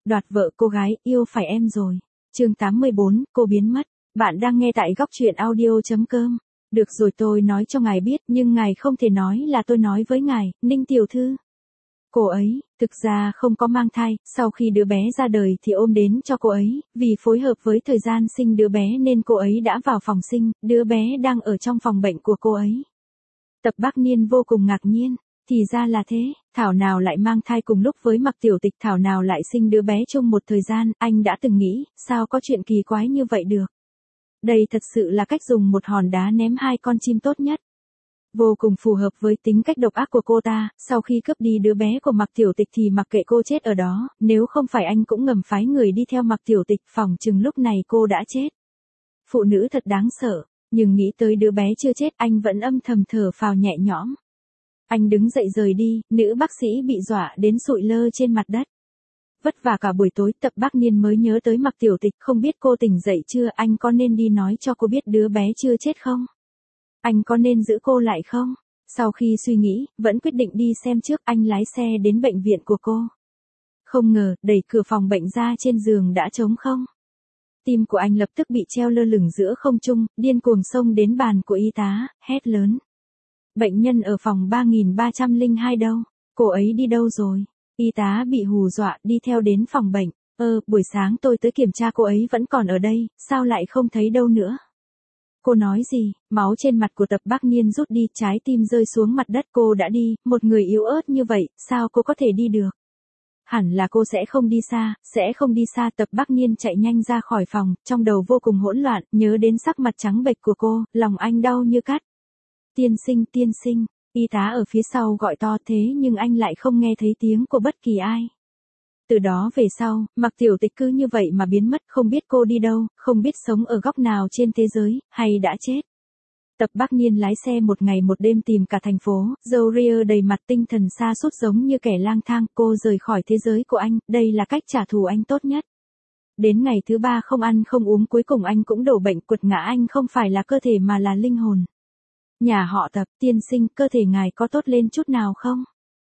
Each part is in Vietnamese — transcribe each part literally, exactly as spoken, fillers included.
đoạt vợ cô gái, yêu phải em rồi. Chương tám mươi bốn, cô biến mất. Bạn đang nghe tại góc truyện audio.com. Được rồi, tôi nói cho ngài biết, nhưng ngài không thể nói là tôi nói với ngài, Ninh tiểu thư. Cô ấy, thực ra không có mang thai, sau khi đứa bé ra đời thì ôm đến cho cô ấy, vì phối hợp với thời gian sinh đứa bé nên cô ấy đã vào phòng sinh, đứa bé đang ở trong phòng bệnh của cô ấy. Tập Bác Niên vô cùng ngạc nhiên, thì ra là thế, thảo nào lại mang thai cùng lúc với Mạc Tiểu Tịch, thảo nào lại sinh đứa bé chung một thời gian, anh đã từng nghĩ, sao có chuyện kỳ quái như vậy được. Đây thật sự là cách dùng một hòn đá ném hai con chim tốt nhất. Vô cùng phù hợp với tính cách độc ác của cô ta, sau khi cướp đi đứa bé của Mạc Tiểu Tịch thì mặc kệ cô chết ở đó, nếu không phải anh cũng ngầm phái người đi theo Mạc Tiểu Tịch, phỏng chừng lúc này cô đã chết. Phụ nữ thật đáng sợ, nhưng nghĩ tới đứa bé chưa chết anh vẫn âm thầm thở phào nhẹ nhõm. Anh đứng dậy rời đi, nữ bác sĩ bị dọa đến sụi lơ trên mặt đất. Vất vả cả buổi tối, Tập Bác Niên mới nhớ tới Mạc Tiểu Tịch, không biết cô tỉnh dậy chưa, anh có nên đi nói cho cô biết đứa bé chưa chết không? Anh có nên giữ cô lại không? Sau khi suy nghĩ, vẫn quyết định đi xem trước, anh lái xe đến bệnh viện của cô. Không ngờ, đẩy cửa phòng bệnh ra, trên giường đã trống không. Tim của anh lập tức bị treo lơ lửng giữa không trung, điên cuồng xông đến bàn của y tá, hét lớn. Bệnh nhân ở phòng ba nghìn ba trăm lẻ hai đâu? Cô ấy đi đâu rồi? Y tá bị hù dọa, đi theo đến phòng bệnh. Ơ, buổi sáng tôi tới kiểm tra cô ấy vẫn còn ở đây, sao lại không thấy đâu nữa? Cô nói gì? Máu trên mặt của Tập Bác Niên rút đi, trái tim rơi xuống mặt đất. Cô đã đi, một người yếu ớt như vậy, sao cô có thể đi được? Hẳn là cô sẽ không đi xa, sẽ không đi xa. Tập Bác Niên chạy nhanh ra khỏi phòng, trong đầu vô cùng hỗn loạn, nhớ đến sắc mặt trắng bệch của cô, lòng anh đau như cắt. Tiên sinh, tiên sinh, y tá ở phía sau gọi to, thế nhưng anh lại không nghe thấy tiếng của bất kỳ ai. Từ đó về sau, Mạc Tiểu Tịch cứ như vậy mà biến mất, không biết cô đi đâu, không biết sống ở góc nào trên thế giới, hay đã chết. Tập Bác Niên lái xe một ngày một đêm tìm cả thành phố, râu ria đầy mặt, tinh thần sa sút giống như kẻ lang thang. Cô rời khỏi thế giới của anh, đây là cách trả thù anh tốt nhất. Đến ngày thứ ba không ăn không uống, cuối cùng anh cũng đổ bệnh, quật ngã. Anh không phải là cơ thể mà là linh hồn. Nhà họ Tập, tiên sinh, cơ thể ngài có tốt lên chút nào không?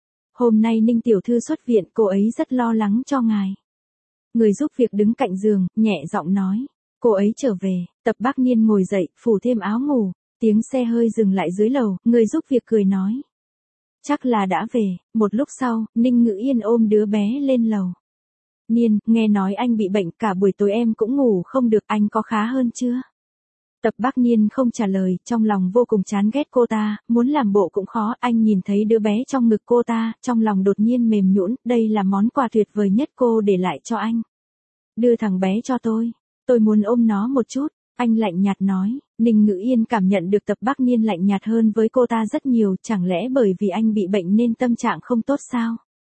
Hôm nay Ninh tiểu thư xuất viện, cô ấy rất lo lắng cho ngài. Người giúp việc đứng cạnh giường, nhẹ giọng nói. Cô ấy trở về. Tập Bác Niên ngồi dậy, phủ thêm áo ngủ. Tiếng xe hơi dừng lại dưới lầu, người giúp việc cười nói. Chắc là đã về. Một lúc sau, Ninh Ngữ Yên ôm đứa bé lên lầu. Niên, nghe nói anh bị bệnh, cả buổi tối em cũng ngủ không được, anh có khá hơn chưa? Tập Bác Niên không trả lời, trong lòng vô cùng chán ghét cô ta, muốn làm bộ cũng khó. Anh nhìn thấy đứa bé trong ngực cô ta, trong lòng đột nhiên mềm nhũn, đây là món quà tuyệt vời nhất cô để lại cho anh. Đưa thằng bé cho tôi, tôi muốn ôm nó một chút, anh lạnh nhạt nói. Ninh Ngữ Yên cảm nhận được Tập Bác Niên lạnh nhạt hơn với cô ta rất nhiều, chẳng lẽ bởi vì anh bị bệnh nên tâm trạng không tốt sao?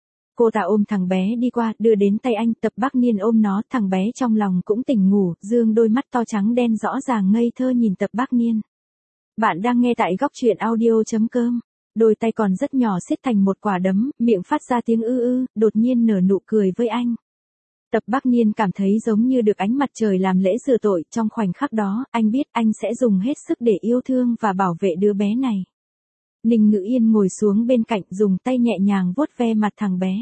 Cô ta ôm thằng bé đi qua, đưa đến tay anh. Tập Bác Niên ôm nó, thằng bé trong lòng cũng tỉnh ngủ, dương đôi mắt to trắng đen rõ ràng ngây thơ nhìn Tập Bác Niên. Bạn đang nghe tại góc truyện audio.com. Đôi tay còn rất nhỏ siết thành một quả đấm, miệng phát ra tiếng ư ư, đột nhiên nở nụ cười với anh. Tập Bác Niên cảm thấy giống như được ánh mặt trời làm lễ rửa tội, trong khoảnh khắc đó, anh biết anh sẽ dùng hết sức để yêu thương và bảo vệ đứa bé này. Ninh Ngữ Yên ngồi xuống bên cạnh, dùng tay nhẹ nhàng vuốt ve mặt thằng bé.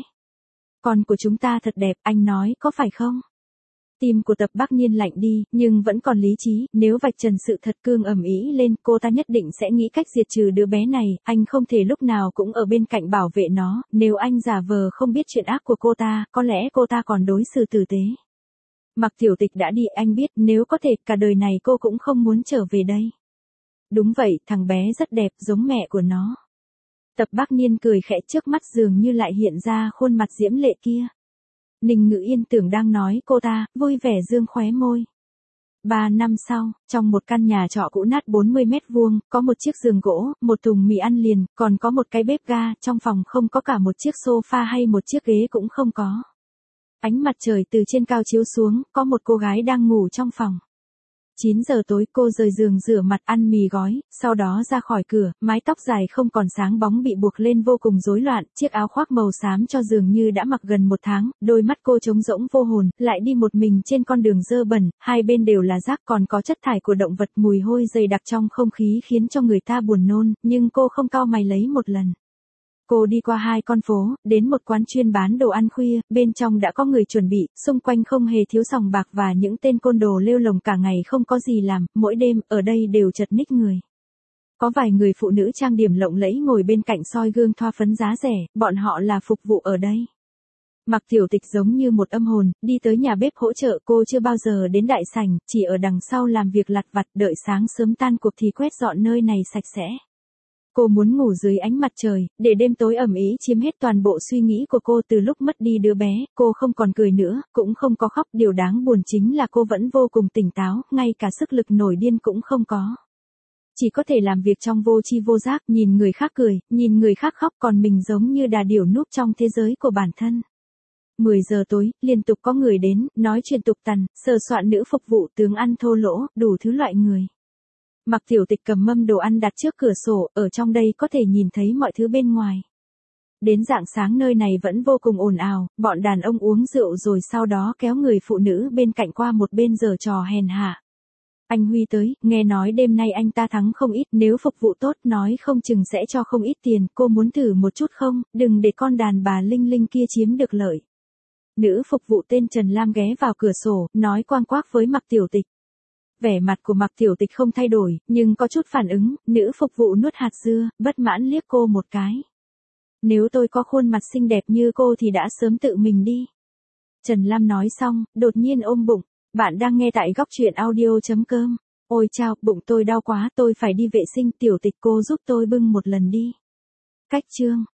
Con của chúng ta thật đẹp, anh nói có phải không? Tim của Tập Bác Niên lạnh đi, nhưng vẫn còn lý trí, nếu vạch trần sự thật cương ầm ĩ lên, cô ta nhất định sẽ nghĩ cách diệt trừ đứa bé này, anh không thể lúc nào cũng ở bên cạnh bảo vệ nó, nếu anh giả vờ không biết chuyện ác của cô ta, có lẽ cô ta còn đối xử tử tế. Mạc Tiểu Tịch đã đi, anh biết, nếu có thể, cả đời này cô cũng không muốn trở về đây. Đúng vậy, thằng bé rất đẹp, giống mẹ của nó. Tập Bác Niên cười khẽ, trước mắt dường như lại hiện ra khuôn mặt diễm lệ kia. Ninh Ngữ Yên tưởng đang nói cô ta, vui vẻ dương khóe môi. Ba năm sau, trong một căn nhà trọ cũ nát bốn mươi mét vuông, có một chiếc giường gỗ, một thùng mì ăn liền, còn có một cái bếp ga, trong phòng không có cả một chiếc sofa hay một chiếc ghế cũng không có. Ánh mặt trời từ trên cao chiếu xuống, có một cô gái đang ngủ trong phòng. chín giờ tối cô rời giường rửa mặt ăn mì gói, sau đó ra khỏi cửa, mái tóc dài không còn sáng bóng bị buộc lên vô cùng rối loạn, chiếc áo khoác màu xám cho dường như đã mặc gần một tháng, đôi mắt cô trống rỗng vô hồn, lại đi một mình trên con đường dơ bẩn, hai bên đều là rác còn có chất thải của động vật, mùi hôi dày đặc trong không khí khiến cho người ta buồn nôn, nhưng cô không cau mày lấy một lần. Cô đi qua hai con phố, đến một quán chuyên bán đồ ăn khuya, bên trong đã có người chuẩn bị, xung quanh không hề thiếu sòng bạc và những tên côn đồ lêu lồng cả ngày không có gì làm, mỗi đêm, ở đây đều chật ních người. Có vài người phụ nữ trang điểm lộng lẫy ngồi bên cạnh soi gương thoa phấn giá rẻ, bọn họ là phục vụ ở đây. Mạc Tiểu Tịch giống như một âm hồn, đi tới nhà bếp hỗ trợ, cô chưa bao giờ đến đại sảnh, chỉ ở đằng sau làm việc lặt vặt, đợi sáng sớm tan cuộc thì quét dọn nơi này sạch sẽ. Cô muốn ngủ dưới ánh mặt trời, để đêm tối ẩm ý chiếm hết toàn bộ suy nghĩ của cô. Từ lúc mất đi đứa bé, cô không còn cười nữa, cũng không có khóc, điều đáng buồn chính là cô vẫn vô cùng tỉnh táo, ngay cả sức lực nổi điên cũng không có. Chỉ có thể làm việc trong vô tri vô giác, nhìn người khác cười, nhìn người khác khóc, còn mình giống như đà điểu núp trong thế giới của bản thân. mười giờ tối, liên tục có người đến, nói chuyện tục tằn, sờ soạn nữ phục vụ, tướng ăn thô lỗ, đủ thứ loại người. Mạc Tiểu Tịch cầm mâm đồ ăn đặt trước cửa sổ, ở trong đây có thể nhìn thấy mọi thứ bên ngoài. Đến rạng sáng nơi này vẫn vô cùng ồn ào, bọn đàn ông uống rượu rồi sau đó kéo người phụ nữ bên cạnh qua một bên giở trò hèn hạ. Anh Huy tới, nghe nói đêm nay anh ta thắng không ít, nếu phục vụ tốt nói không chừng sẽ cho không ít tiền, cô muốn thử một chút không, đừng để con đàn bà Linh Linh kia chiếm được lợi. Nữ phục vụ tên Trần Lam ghé vào cửa sổ, nói quang quác với Mạc Tiểu Tịch. Vẻ mặt của Mạc Tiểu Tịch không thay đổi, nhưng có chút phản ứng, nữ phục vụ nuốt hạt dưa, bất mãn liếc cô một cái. Nếu tôi có khuôn mặt xinh đẹp như cô thì đã sớm tự mình đi. Trần Lam nói xong, đột nhiên ôm bụng. Bạn đang nghe tại góc truyện audio chấm com. Ôi chao, bụng tôi đau quá, tôi phải đi vệ sinh. Tiểu Tịch, cô giúp tôi bưng một lần đi. Cách chương